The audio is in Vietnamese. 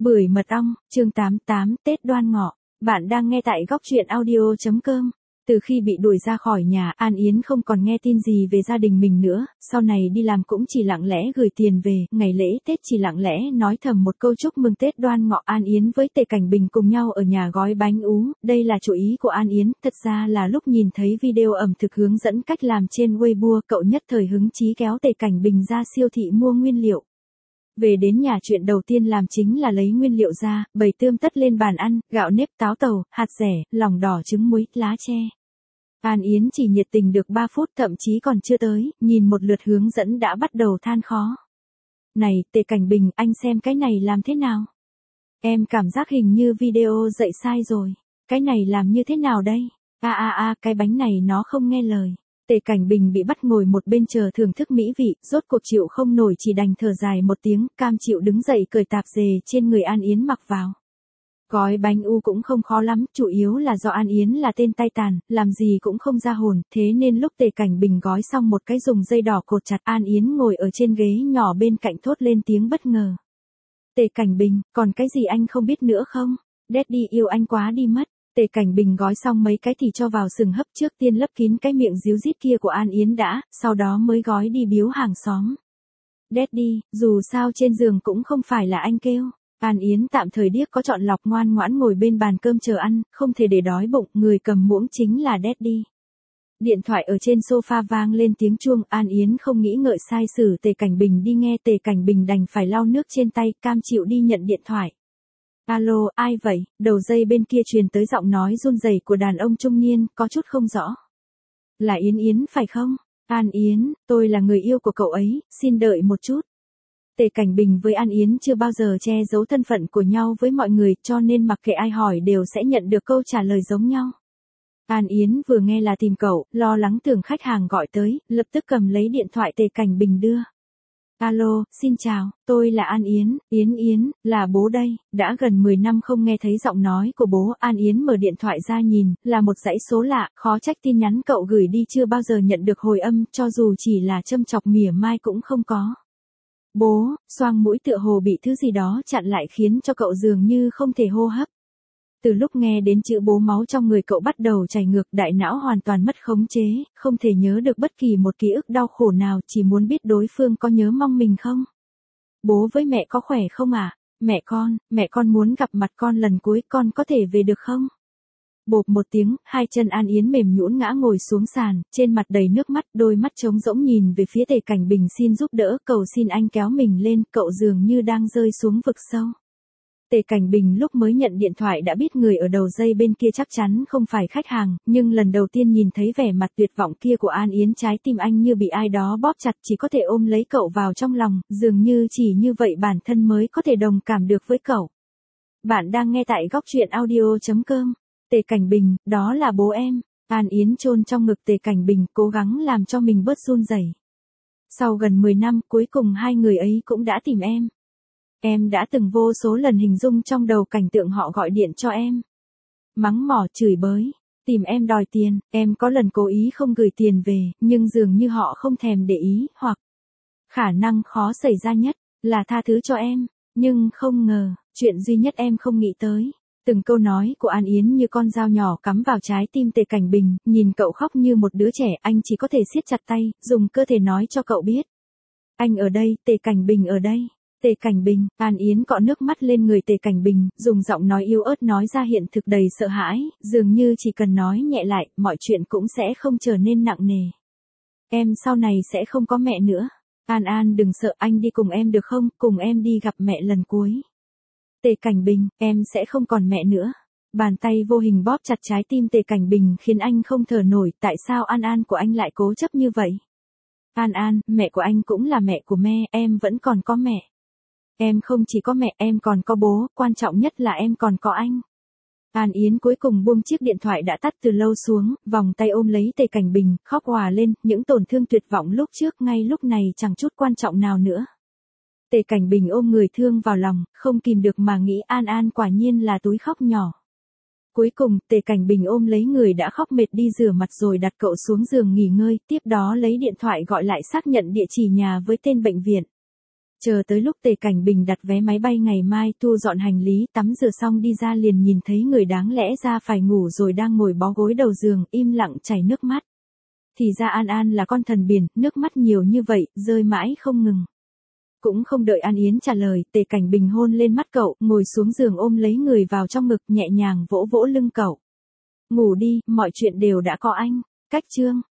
Bưởi mật ong, chương 88, Tết Đoan Ngọ. Bạn đang nghe tại góc truyện audio.com. Từ khi bị đuổi ra khỏi nhà, An Yến không còn nghe tin gì về gia đình mình nữa, sau này đi làm cũng chỉ lặng lẽ gửi tiền về, ngày lễ Tết chỉ lặng lẽ nói thầm một câu chúc mừng Tết Đoan Ngọ. An Yến với Tề Cảnh Bình cùng nhau ở nhà gói bánh ú, đây là chủ ý của An Yến, thật ra là lúc nhìn thấy video ẩm thực hướng dẫn cách làm trên Weibo, cậu nhất thời hứng chí kéo Tề Cảnh Bình ra siêu thị mua nguyên liệu. Về đến nhà chuyện đầu tiên làm chính là lấy nguyên liệu ra, bày tươm tất lên bàn ăn, gạo nếp, táo tàu, hạt dẻ, lòng đỏ, trứng muối, lá tre. An Yến chỉ nhiệt tình được 3 phút thậm chí còn chưa tới, nhìn một lượt hướng dẫn đã bắt đầu than khó. Này, Tề Cảnh Bình, anh xem cái này làm thế nào? Em cảm giác hình như video dạy sai rồi. Cái này làm như thế nào đây? Cái bánh này nó không nghe lời. Tề Cảnh Bình bị bắt ngồi một bên chờ thưởng thức mỹ vị, rốt cuộc chịu không nổi chỉ đành thở dài một tiếng, cam chịu đứng dậy cởi tạp dề trên người An Yến mặc vào. Gói bánh u cũng không khó lắm, chủ yếu là do An Yến là tên tay tàn, làm gì cũng không ra hồn, thế nên lúc Tề Cảnh Bình gói xong một cái dùng dây đỏ cột chặt, An Yến ngồi ở trên ghế nhỏ bên cạnh thốt lên tiếng bất ngờ. Tề Cảnh Bình, còn cái gì anh không biết nữa không? Daddy yêu anh quá đi mất. Tề Cảnh Bình gói xong mấy cái thì cho vào sừng hấp, trước tiên lấp kín cái miệng díu dít kia của An Yến đã, sau đó mới gói đi biếu hàng xóm. Daddy, dù sao trên giường cũng không phải là anh kêu. An Yến tạm thời điếc có chọn lọc ngoan ngoãn ngồi bên bàn cơm chờ ăn, không thể để đói bụng, người cầm muỗng chính là Daddy. Điện thoại ở trên sofa vang lên tiếng chuông, An Yến không nghĩ ngợi sai sử Tề Cảnh Bình đi nghe. Tề Cảnh Bình đành phải lau nước trên tay, cam chịu đi nhận điện thoại. Alo, ai vậy? Đầu dây bên kia truyền tới giọng nói run rẩy của đàn ông trung niên, có chút không rõ. Là Yến Yến phải không? An Yến, tôi là người yêu của cậu ấy, xin đợi một chút. Tề Cảnh Bình với An Yến chưa bao giờ che giấu thân phận của nhau với mọi người, cho nên mặc kệ ai hỏi đều sẽ nhận được câu trả lời giống nhau. An Yến vừa nghe là tìm cậu, lo lắng tưởng khách hàng gọi tới, lập tức cầm lấy điện thoại Tề Cảnh Bình đưa. Alo, xin chào, tôi là An Yến, Yến, là bố đây, đã gần 10 năm không nghe thấy giọng nói của bố. An Yến mở điện thoại ra nhìn, là một dãy số lạ, khó trách tin nhắn cậu gửi đi chưa bao giờ nhận được hồi âm, cho dù chỉ là châm chọc mỉa mai cũng không có. Bố, xoang mũi tựa hồ bị thứ gì đó chặn lại khiến cho cậu dường như không thể hô hấp. Từ lúc nghe đến chữ bố, máu trong người cậu bắt đầu chảy ngược, đại não hoàn toàn mất khống chế, không thể nhớ được bất kỳ một ký ức đau khổ nào, chỉ muốn biết đối phương có nhớ mong mình không. Bố với mẹ có khỏe không ạ? Mẹ con muốn gặp mặt con lần cuối, con có thể về được không? Bộp một tiếng, hai chân An Yến mềm nhũn ngã ngồi xuống sàn, trên mặt đầy nước mắt, đôi mắt trống rỗng nhìn về phía Tề Cảnh Bình xin giúp đỡ, cầu xin anh kéo mình lên, cậu dường như đang rơi xuống vực sâu. Tề Cảnh Bình lúc mới nhận điện thoại đã biết người ở đầu dây bên kia chắc chắn không phải khách hàng, nhưng lần đầu tiên nhìn thấy vẻ mặt tuyệt vọng kia của An Yến, trái tim anh như bị ai đó bóp chặt, chỉ có thể ôm lấy cậu vào trong lòng, dường như chỉ như vậy bản thân mới có thể đồng cảm được với cậu. Bạn đang nghe tại góc truyện audio.com. Tề Cảnh Bình, đó là bố em. An Yến chôn trong ngực Tề Cảnh Bình, cố gắng làm cho mình bớt run rẩy. Sau gần 10 năm, cuối cùng hai người ấy cũng đã tìm em. Em đã từng vô số lần hình dung trong đầu cảnh tượng họ gọi điện cho em. Mắng mỏ, chửi bới, tìm em đòi tiền, em có lần cố ý không gửi tiền về, nhưng dường như họ không thèm để ý, hoặc khả năng khó xảy ra nhất là tha thứ cho em, nhưng không ngờ, chuyện duy nhất em không nghĩ tới. Từng câu nói của An Yến như con dao nhỏ cắm vào trái tim Tề Cảnh Bình, nhìn cậu khóc như một đứa trẻ, anh chỉ có thể siết chặt tay, dùng cơ thể nói cho cậu biết. Anh ở đây, Tề Cảnh Bình ở đây. Tề Cảnh Bình, An Yến cọ nước mắt lên người Tề Cảnh Bình, dùng giọng nói yếu ớt nói ra hiện thực đầy sợ hãi, dường như chỉ cần nói nhẹ lại, mọi chuyện cũng sẽ không trở nên nặng nề. Em sau này sẽ không có mẹ nữa. An đừng sợ, anh đi cùng em được không, cùng em đi gặp mẹ lần cuối. Tề Cảnh Bình, em sẽ không còn mẹ nữa. Bàn tay vô hình bóp chặt trái tim Tề Cảnh Bình khiến anh không thở nổi, tại sao An của anh lại cố chấp như vậy? An, mẹ của anh cũng là mẹ của mẹ, em vẫn còn có mẹ. Em không chỉ có mẹ, em còn có bố, quan trọng nhất là em còn có anh. An Yến cuối cùng buông chiếc điện thoại đã tắt từ lâu xuống, vòng tay ôm lấy Tề Cảnh Bình, khóc òa lên, những tổn thương tuyệt vọng lúc trước ngay lúc này chẳng chút quan trọng nào nữa. Tề Cảnh Bình ôm người thương vào lòng, không kìm được mà nghĩ An quả nhiên là túi khóc nhỏ. Cuối cùng, Tề Cảnh Bình ôm lấy người đã khóc mệt đi rửa mặt rồi đặt cậu xuống giường nghỉ ngơi, tiếp đó lấy điện thoại gọi lại xác nhận địa chỉ nhà với tên bệnh viện. Chờ tới lúc Tề Cảnh Bình đặt vé máy bay ngày mai, thu dọn hành lý, tắm rửa xong đi ra liền nhìn thấy người đáng lẽ ra phải ngủ rồi đang ngồi bó gối đầu giường, im lặng chảy nước mắt. Thì ra An An là con thần biển, nước mắt nhiều như vậy, rơi mãi không ngừng. Cũng không đợi An Yến trả lời, Tề Cảnh Bình hôn lên mắt cậu, ngồi xuống giường ôm lấy người vào trong ngực, nhẹ nhàng vỗ vỗ lưng cậu. Ngủ đi, mọi chuyện đều đã có anh. Cách chương